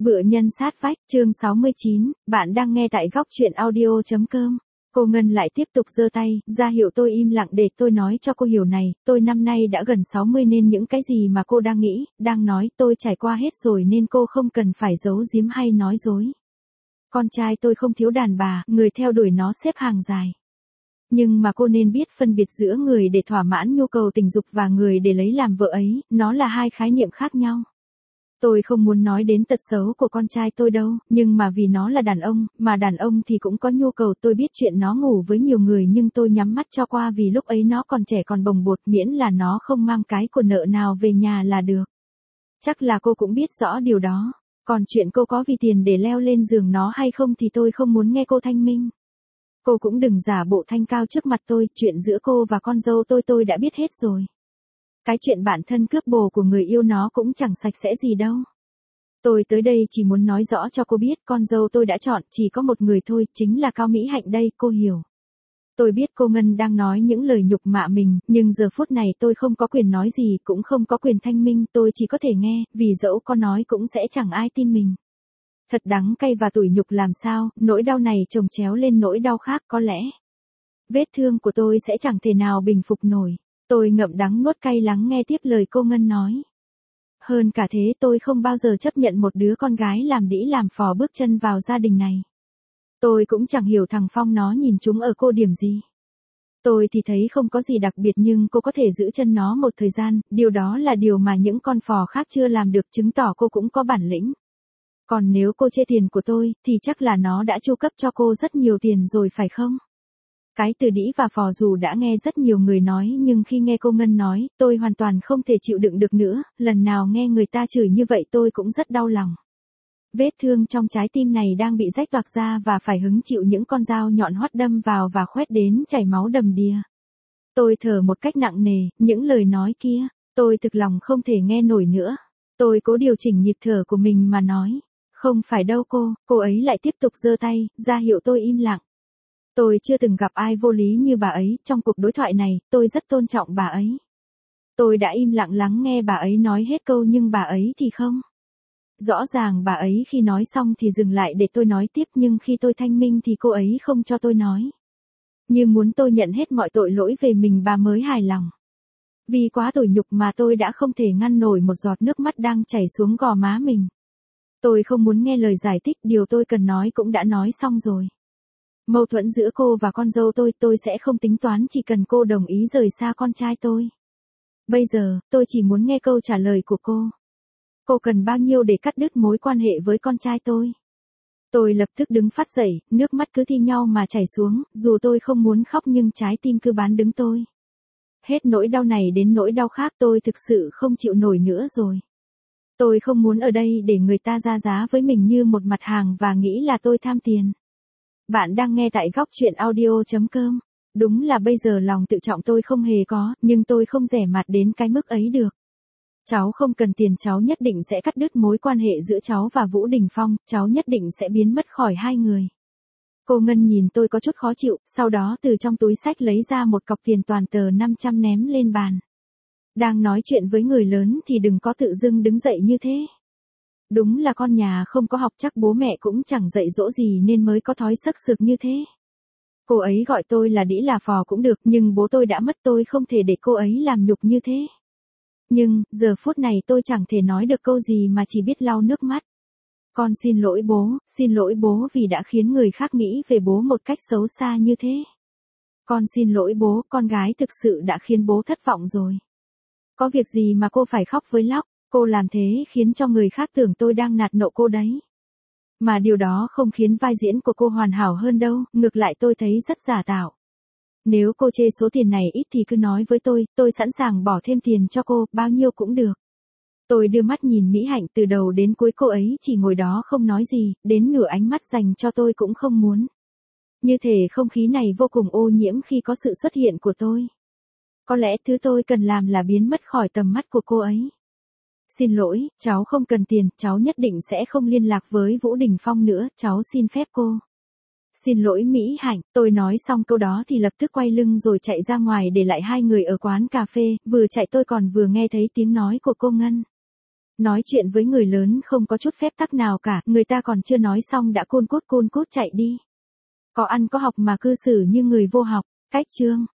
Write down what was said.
Vựa nhân sát vách, chương 69, bạn đang nghe tại góc truyện audio.com. Cô Ngân lại tiếp tục giơ tay, ra hiệu tôi im lặng để tôi nói cho cô hiểu này, tôi năm nay đã gần 60 nên những cái gì mà cô đang nghĩ, đang nói tôi trải qua hết rồi nên cô không cần phải giấu giếm hay nói dối. Con trai tôi không thiếu đàn bà, người theo đuổi nó xếp hàng dài. Nhưng mà cô nên biết phân biệt giữa người để thỏa mãn nhu cầu tình dục và người để lấy làm vợ ấy, nó là hai khái niệm khác nhau. Tôi không muốn nói đến tật xấu của con trai tôi đâu, nhưng mà vì nó là đàn ông, mà đàn ông thì cũng có nhu cầu. Tôi biết chuyện nó ngủ với nhiều người nhưng tôi nhắm mắt cho qua vì lúc ấy nó còn trẻ còn bồng bột, miễn là nó không mang cái của nợ nào về nhà là được. Chắc là cô cũng biết rõ điều đó. Còn chuyện cô có vì tiền để leo lên giường nó hay không thì tôi không muốn nghe cô thanh minh. Cô cũng đừng giả bộ thanh cao trước mặt tôi, chuyện giữa cô và con dâu tôi đã biết hết rồi. Cái chuyện bản thân cướp bồ của người yêu nó cũng chẳng sạch sẽ gì đâu. Tôi tới đây chỉ muốn nói rõ cho cô biết con dâu tôi đã chọn chỉ có một người thôi, chính là Cao Mỹ Hạnh đây, cô hiểu. Tôi biết cô Ngân đang nói những lời nhục mạ mình, nhưng giờ phút này tôi không có quyền nói gì, cũng không có quyền thanh minh, tôi chỉ có thể nghe, vì dẫu có nói cũng sẽ chẳng ai tin mình. Thật đắng cay và tủi nhục làm sao, nỗi đau này chồng chéo lên nỗi đau khác có lẽ. Vết thương của tôi sẽ chẳng thể nào bình phục nổi. Tôi ngậm đắng nuốt cay lắng nghe tiếp lời cô Ngân nói. Hơn cả thế tôi không bao giờ chấp nhận một đứa con gái làm đĩ làm phò bước chân vào gia đình này. Tôi cũng chẳng hiểu thằng Phong nó nhìn chúng ở cô điểm gì. Tôi thì thấy không có gì đặc biệt nhưng cô có thể giữ chân nó một thời gian, điều đó là điều mà những con phò khác chưa làm được, chứng tỏ cô cũng có bản lĩnh. Còn nếu cô chê tiền của tôi, thì chắc là nó đã chu cấp cho cô rất nhiều tiền rồi phải không? Cái từ đĩ và phò dù đã nghe rất nhiều người nói nhưng khi nghe cô Ngân nói, tôi hoàn toàn không thể chịu đựng được nữa, lần nào nghe người ta chửi như vậy tôi cũng rất đau lòng. Vết thương trong trái tim này đang bị rách toạc ra và phải hứng chịu những con dao nhọn hoắt đâm vào và khoét đến chảy máu đầm đìa. Tôi thở một cách nặng nề, những lời nói kia, tôi thực lòng không thể nghe nổi nữa. Tôi cố điều chỉnh nhịp thở của mình mà nói, không phải đâu cô ấy lại tiếp tục giơ tay, ra hiệu tôi im lặng. Tôi chưa từng gặp ai vô lý như bà ấy, trong cuộc đối thoại này, tôi rất tôn trọng bà ấy. Tôi đã im lặng lắng nghe bà ấy nói hết câu nhưng bà ấy thì không. Rõ ràng bà ấy khi nói xong thì dừng lại để tôi nói tiếp nhưng khi tôi thanh minh thì cô ấy không cho tôi nói. Như muốn tôi nhận hết mọi tội lỗi về mình bà mới hài lòng. Vì quá tủi nhục mà tôi đã không thể ngăn nổi một giọt nước mắt đang chảy xuống gò má mình. Tôi không muốn nghe lời giải thích, điều tôi cần nói cũng đã nói xong rồi. Mâu thuẫn giữa cô và con dâu tôi sẽ không tính toán chỉ cần cô đồng ý rời xa con trai tôi. Bây giờ, tôi chỉ muốn nghe câu trả lời của cô. Cô cần bao nhiêu để cắt đứt mối quan hệ với con trai tôi? Tôi lập tức đứng phát dậy, nước mắt cứ thi nhau mà chảy xuống, dù tôi không muốn khóc nhưng trái tim cứ bán đứng tôi. Hết nỗi đau này đến nỗi đau khác tôi thực sự không chịu nổi nữa rồi. Tôi không muốn ở đây để người ta ra giá với mình như một mặt hàng và nghĩ là tôi tham tiền. Bạn đang nghe tại góc truyện audio.com. Đúng là bây giờ lòng tự trọng tôi không hề có, nhưng tôi không rẻ mạt đến cái mức ấy được. Cháu không cần tiền, cháu nhất định sẽ cắt đứt mối quan hệ giữa cháu và Vũ Đình Phong, cháu nhất định sẽ biến mất khỏi hai người. Cô Ngân nhìn tôi có chút khó chịu, sau đó từ trong túi xách lấy ra một cọc tiền toàn tờ 500 ném lên bàn. Đang nói chuyện với người lớn thì đừng có tự dưng đứng dậy như thế. Đúng là con nhà không có học, chắc bố mẹ cũng chẳng dạy dỗ gì nên mới có thói xấc sực như thế. Cô ấy gọi tôi là đĩ là phò cũng được, nhưng bố tôi đã mất, tôi không thể để cô ấy làm nhục như thế. Nhưng, giờ phút này tôi chẳng thể nói được câu gì mà chỉ biết lau nước mắt. Con xin lỗi bố vì đã khiến người khác nghĩ về bố một cách xấu xa như thế. Con xin lỗi bố, con gái thực sự đã khiến bố thất vọng rồi. Có việc gì mà cô phải khóc với lóc, cô làm thế khiến cho người khác tưởng tôi đang nạt nộ cô đấy. Mà điều đó không khiến vai diễn của cô hoàn hảo hơn đâu, ngược lại tôi thấy rất giả tạo. Nếu cô chê số tiền này ít thì cứ nói với tôi sẵn sàng bỏ thêm tiền cho cô, bao nhiêu cũng được. Tôi đưa mắt nhìn Mỹ Hạnh, từ đầu đến cuối cô ấy chỉ ngồi đó không nói gì, đến nửa ánh mắt dành cho tôi cũng không muốn. Như thể không khí này vô cùng ô nhiễm khi có sự xuất hiện của tôi. Có lẽ thứ tôi cần làm là biến mất khỏi tầm mắt của cô ấy. Xin lỗi, cháu không cần tiền, cháu nhất định sẽ không liên lạc với Vũ Đình Phong nữa, cháu xin phép cô. Xin lỗi Mỹ Hạnh, tôi nói xong câu đó thì lập tức quay lưng rồi chạy ra ngoài để lại hai người ở quán cà phê, vừa chạy tôi còn vừa nghe thấy tiếng nói của cô Ngân. Nói chuyện với người lớn không có chút phép tắc nào cả, người ta còn chưa nói xong đã cun cút chạy đi. Có ăn có học mà cư xử như người vô học. Cách chương